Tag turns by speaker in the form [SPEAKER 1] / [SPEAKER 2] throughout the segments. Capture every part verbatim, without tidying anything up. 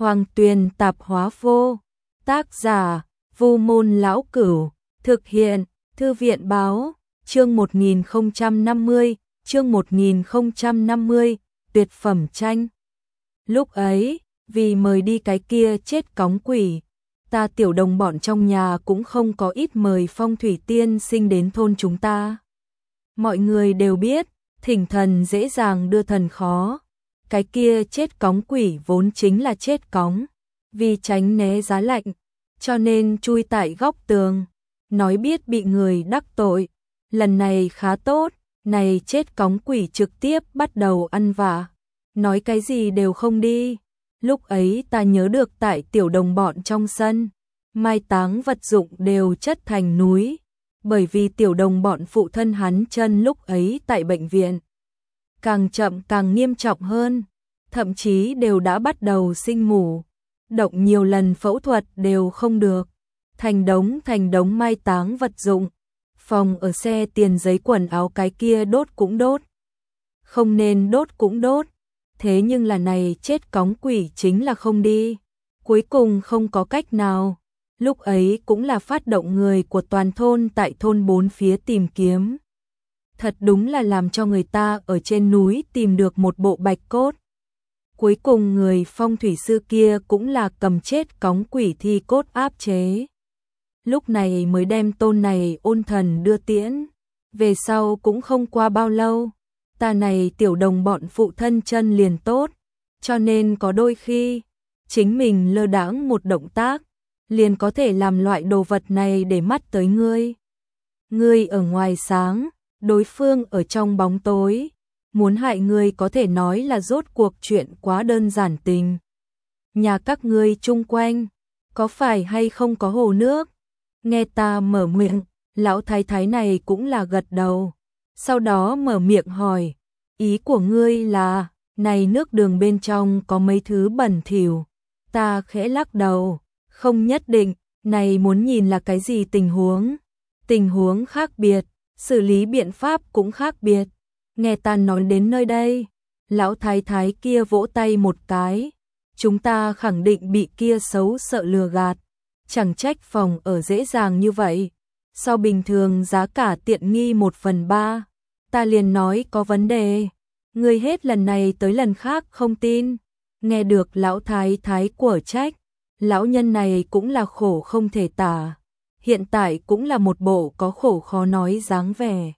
[SPEAKER 1] Hoàng Tuyền Tạp Hóa Vô. Tác giả: Vu Môn Lão Cửu. Thực hiện: Thư viện Báo. Chương một nghìn không trăm năm mươi, chương một nghìn không trăm năm mươi, tuyệt phẩm tranh. Lúc ấy, vì mời đi cái kia chết cóng quỷ, ta tiểu đồng bọn trong nhà cũng không có ít mời phong thủy tiên sinh đến thôn chúng ta. Mọi người đều biết, thỉnh thần dễ dàng đưa thần khó. Cái kia chết cóng quỷ vốn chính là chết cóng, vì tránh né giá lạnh, cho nên chui tại góc tường, nói biết bị người đắc tội. Lần này khá tốt, này chết cóng quỷ trực tiếp bắt đầu ăn vạ, nói cái gì đều không đi. Lúc ấy ta nhớ được tại tiểu đồng bọn trong sân, mai táng vật dụng đều chất thành núi, bởi vì tiểu đồng bọn phụ thân hắn chân lúc ấy tại bệnh viện. Càng chậm càng nghiêm trọng hơn, thậm chí đều đã bắt đầu sinh mủ, động nhiều lần phẫu thuật đều không được, thành đống thành đống mai táng vật dụng. Phòng ở xe tiền giấy quần áo cái kia đốt cũng đốt, không nên đốt cũng đốt, thế nhưng là này chết cóng quỷ chính là không đi, cuối cùng không có cách nào. Lúc ấy cũng là phát động người của toàn thôn tại thôn bốn phía tìm kiếm. Thật đúng là làm cho người ta ở trên núi tìm được một bộ bạch cốt. Cuối cùng người phong thủy sư kia cũng là cầm chết cóng quỷ thi cốt áp chế. Lúc này mới đem tôn này ôn thần đưa tiễn. Về sau cũng không qua bao lâu, ta này tiểu đồng bọn phụ thân chân liền tốt, cho nên có đôi khi chính mình lơ đãng một động tác liền có thể làm loại đồ vật này để mắt tới ngươi. Ngươi ở ngoài sáng, đối phương ở trong bóng tối, muốn hại ngươi có thể nói là rốt cuộc chuyện quá đơn giản tình. Nhà các ngươi chung quanh, có phải hay không có hồ nước? Nghe ta mở miệng, lão thái thái này cũng là gật đầu. Sau đó mở miệng hỏi, ý của ngươi là, này nước đường bên trong có mấy thứ bẩn thỉu. Ta khẽ lắc đầu, không nhất định, này muốn nhìn là cái gì tình huống. Tình huống khác biệt, xử lý biện pháp cũng khác biệt. Nghe ta nói đến nơi đây, lão thái thái kia vỗ tay một cái. Chúng ta khẳng định bị kia xấu sợ lừa gạt. Chẳng trách phòng ở dễ dàng như vậy. So bình thường giá cả tiện nghi một phần ba. Ta liền nói có vấn đề. Ngươi hết lần này tới lần khác không tin. Nghe được lão thái thái của trách. Lão nhân này cũng là khổ không thể tả. Hiện tại cũng là một bộ có khổ khó nói dáng vẻ.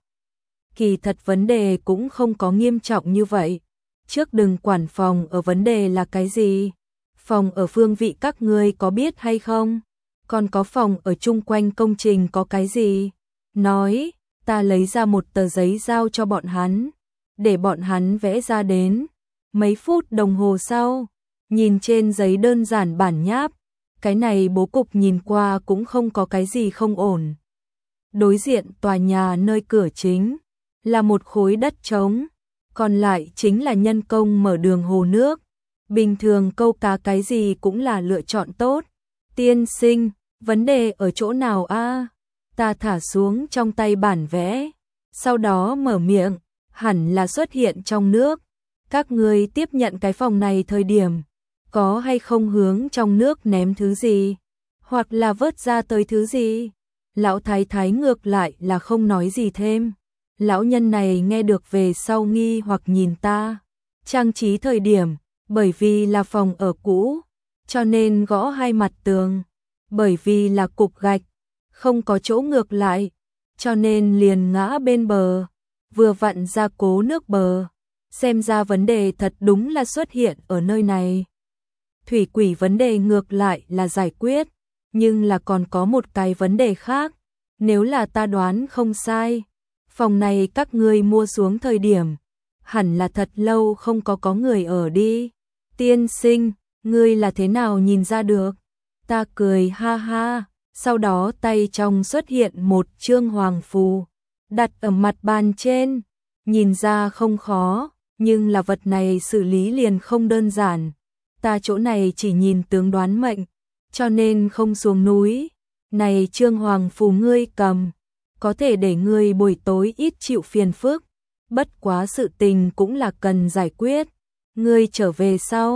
[SPEAKER 1] Kỳ thật vấn đề cũng không có nghiêm trọng như vậy. Trước đừng quản phòng ở vấn đề là cái gì. Phòng ở phương vị các ngươi có biết hay không? Còn có phòng ở chung quanh công trình có cái gì? Nói, ta lấy ra một tờ giấy giao cho bọn hắn, để bọn hắn vẽ ra đến. Mấy phút đồng hồ sau, nhìn trên giấy đơn giản bản nháp, cái này bố cục nhìn qua cũng không có cái gì không ổn. Đối diện tòa nhà nơi cửa chính là một khối đất trống, còn lại chính là nhân công mở đường hồ nước. Bình thường câu cá cái gì cũng là lựa chọn tốt. Tiên sinh, vấn đề ở chỗ nào a? Ta thả xuống trong tay bản vẽ, sau đó mở miệng, hẳn là xuất hiện trong nước. Các ngươi tiếp nhận cái phòng này thời điểm, có hay không hướng trong nước ném thứ gì, hoặc là vớt ra tới thứ gì? Lão thái thái ngược lại là không nói gì thêm. Lão nhân này nghe được về sau nghi hoặc nhìn ta. Trang trí thời điểm, bởi vì là phòng ở cũ, cho nên gõ hai mặt tường. Bởi vì là cục gạch, không có chỗ ngược lại, cho nên liền ngã bên bờ, vừa vặn ra cố nước bờ. Xem ra vấn đề thật đúng là xuất hiện ở nơi này. Thủy quỷ vấn đề ngược lại là giải quyết, nhưng là còn có một cái vấn đề khác. Nếu là ta đoán không sai, phòng này các ngươi mua xuống thời điểm, hẳn là thật lâu không có có người ở đi. Tiên sinh, ngươi là thế nào nhìn ra được? Ta cười ha ha, sau đó tay trong xuất hiện một chương hoàng phù, đặt ở mặt bàn trên. Nhìn ra không khó, nhưng là vật này xử lý liền không đơn giản. Ta chỗ này chỉ nhìn tướng đoán mệnh, cho nên không xuống núi. Này chương hoàng phù ngươi cầm, có thể để ngươi buổi tối ít chịu phiền phức. Bất quá sự tình cũng là cần giải quyết. Ngươi trở về sau,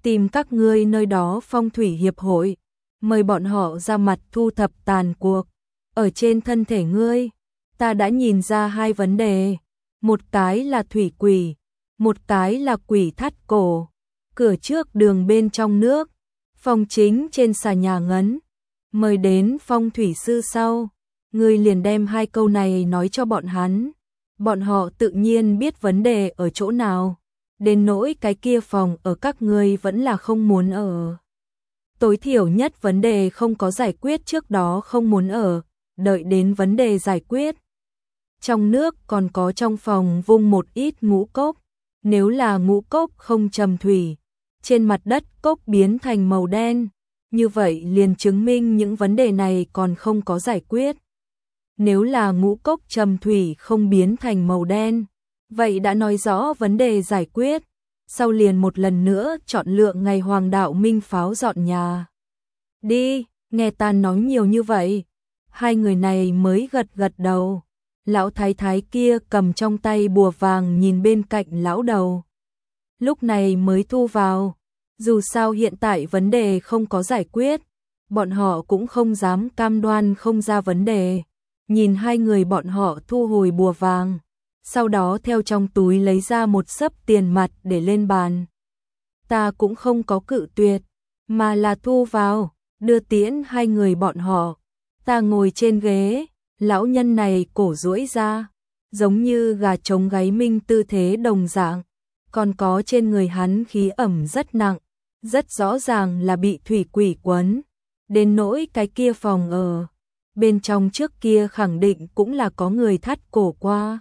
[SPEAKER 1] tìm các ngươi nơi đó phong thủy hiệp hội, mời bọn họ ra mặt thu thập tàn cuộc. Ở trên thân thể ngươi, ta đã nhìn ra hai vấn đề, một cái là thủy quỷ, một cái là quỷ thắt cổ, cửa trước đường bên trong nước, phòng chính trên xà nhà ngấn, mời đến phong thủy sư sau, ngươi liền đem hai câu này nói cho bọn hắn, bọn họ tự nhiên biết vấn đề ở chỗ nào, đến nỗi cái kia phòng ở các ngươi vẫn là không muốn ở. Tối thiểu nhất vấn đề không có giải quyết trước đó không muốn ở, đợi đến vấn đề giải quyết. Trong nước còn có trong phòng vung một ít ngũ cốc, nếu là ngũ cốc không trầm thủy, trên mặt đất cốc biến thành màu đen, như vậy liền chứng minh những vấn đề này còn không có giải quyết. Nếu là ngũ cốc trầm thủy không biến thành màu đen, vậy đã nói rõ vấn đề giải quyết. Sau liền một lần nữa chọn lựa ngày Hoàng Đạo Minh pháo dọn nhà. Đi, nghe ta nói nhiều như vậy. Hai người này mới gật gật đầu. Lão thái thái kia cầm trong tay bùa vàng nhìn bên cạnh lão đầu. Lúc này mới thu vào. Dù sao hiện tại vấn đề không có giải quyết, bọn họ cũng không dám cam đoan không ra vấn đề. Nhìn hai người bọn họ thu hồi bùa vàng, sau đó theo trong túi lấy ra một xấp tiền mặt để lên bàn. Ta cũng không có cự tuyệt, mà là thu vào, đưa tiễn hai người bọn họ. Ta ngồi trên ghế, lão nhân này cổ duỗi ra, giống như gà trống gáy minh tư thế đồng dạng, còn có trên người hắn khí ẩm rất nặng, rất rõ ràng là bị thủy quỷ quấn. Đến nỗi cái kia phòng ở, bên trong trước kia khẳng định cũng là có người thắt cổ qua.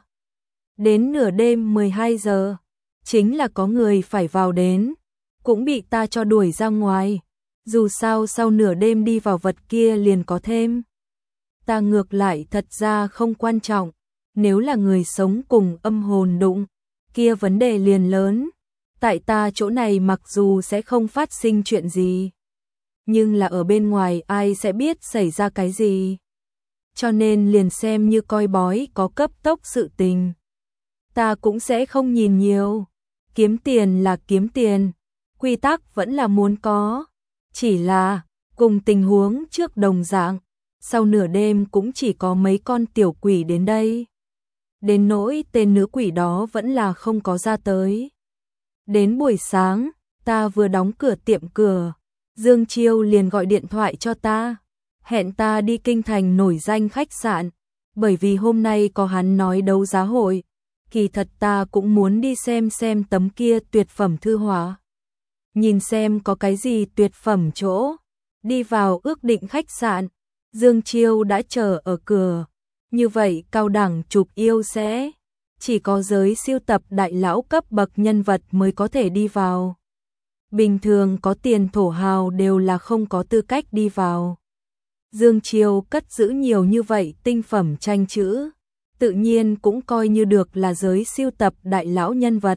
[SPEAKER 1] Đến nửa đêm mười hai giờ, chính là có người phải vào đến, cũng bị ta cho đuổi ra ngoài. Dù sao sau nửa đêm đi vào vật kia liền có thêm. Ta ngược lại thật ra không quan trọng, nếu là người sống cùng âm hồn đụng, kia vấn đề liền lớn. Tại ta chỗ này mặc dù sẽ không phát sinh chuyện gì, nhưng là ở bên ngoài ai sẽ biết xảy ra cái gì. Cho nên liền xem như coi bói có cấp tốc sự tình. Ta cũng sẽ không nhìn nhiều, kiếm tiền là kiếm tiền, quy tắc vẫn là muốn có, chỉ là cùng tình huống trước đồng dạng, sau nửa đêm cũng chỉ có mấy con tiểu quỷ đến đây. Đến nỗi tên nữ quỷ đó vẫn là không có ra tới. Đến buổi sáng, ta vừa đóng cửa tiệm cửa, Dương Chiêu liền gọi điện thoại cho ta, hẹn ta đi kinh thành nổi danh khách sạn, bởi vì hôm nay có hắn nói đấu giá hội. Kỳ thật ta cũng muốn đi xem xem tấm kia tuyệt phẩm thư họa, nhìn xem có cái gì tuyệt phẩm chỗ. Đi vào ước định khách sạn, Dương Chiêu đã chờ ở cửa. Như vậy cao đẳng chụp yêu sẽ chỉ có giới siêu tập đại lão cấp bậc nhân vật mới có thể đi vào. Bình thường có tiền thổ hào đều là không có tư cách đi vào. Dương Chiêu cất giữ nhiều như vậy tinh phẩm tranh chữ, tự nhiên cũng coi như được là giới siêu tập đại lão nhân vật.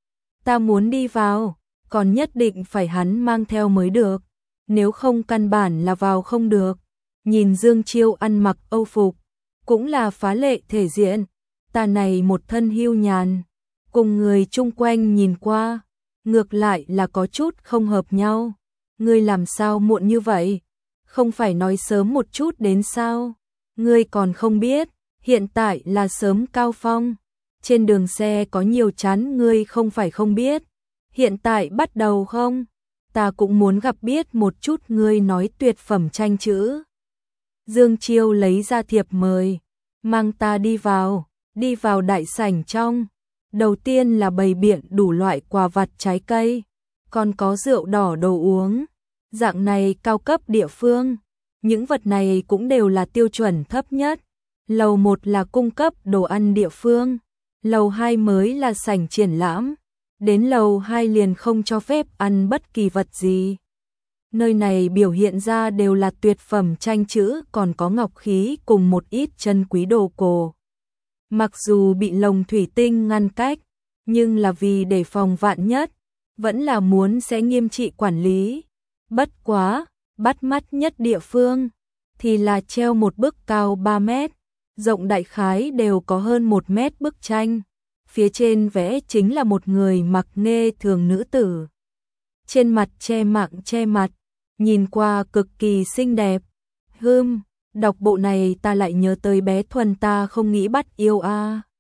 [SPEAKER 1] Ta muốn đi vào, còn nhất định phải hắn mang theo mới được, nếu không căn bản là vào không được. Nhìn Dương Chiêu ăn mặc âu phục, cũng là phá lệ thể diện, ta này một thân hưu nhàn, cùng người chung quanh nhìn qua, ngược lại là có chút không hợp nhau. Ngươi làm sao muộn như vậy? Không phải nói sớm một chút đến sao? Ngươi còn không biết, hiện tại là sớm cao phong, trên đường xe có nhiều chắn ngươi không phải không biết. Hiện tại bắt đầu không? Ta cũng muốn gặp biết một chút ngươi nói tuyệt phẩm tranh chữ. Dương Chiêu lấy ra thiệp mời, mang ta đi vào, đi vào đại sảnh trong. Đầu tiên là bày biện đủ loại quà vặt trái cây, còn có rượu đỏ đồ uống. Dạng này cao cấp địa phương, những vật này cũng đều là tiêu chuẩn thấp nhất. Lầu một là cung cấp đồ ăn địa phương, lầu hai mới là sảnh triển lãm, đến lầu hai liền không cho phép ăn bất kỳ vật gì. Nơi này biểu hiện ra đều là tuyệt phẩm tranh chữ, còn có ngọc khí cùng một ít chân quý đồ cổ. Mặc dù bị lồng thủy tinh ngăn cách, nhưng là vì để phòng vạn nhất, vẫn là muốn sẽ nghiêm trị quản lý. Bất quá, bắt mắt nhất địa phương thì là treo một bức cao ba mét, rộng đại khái đều có hơn một mét bức tranh. Phía trên vẽ chính là một người mặc nghê thường nữ tử. trên mặt che mạng che mặt, nhìn qua cực kỳ xinh đẹp. Hưm, đọc bộ này ta lại nhớ tới bé Thuần ta không nghĩ bắt yêu a.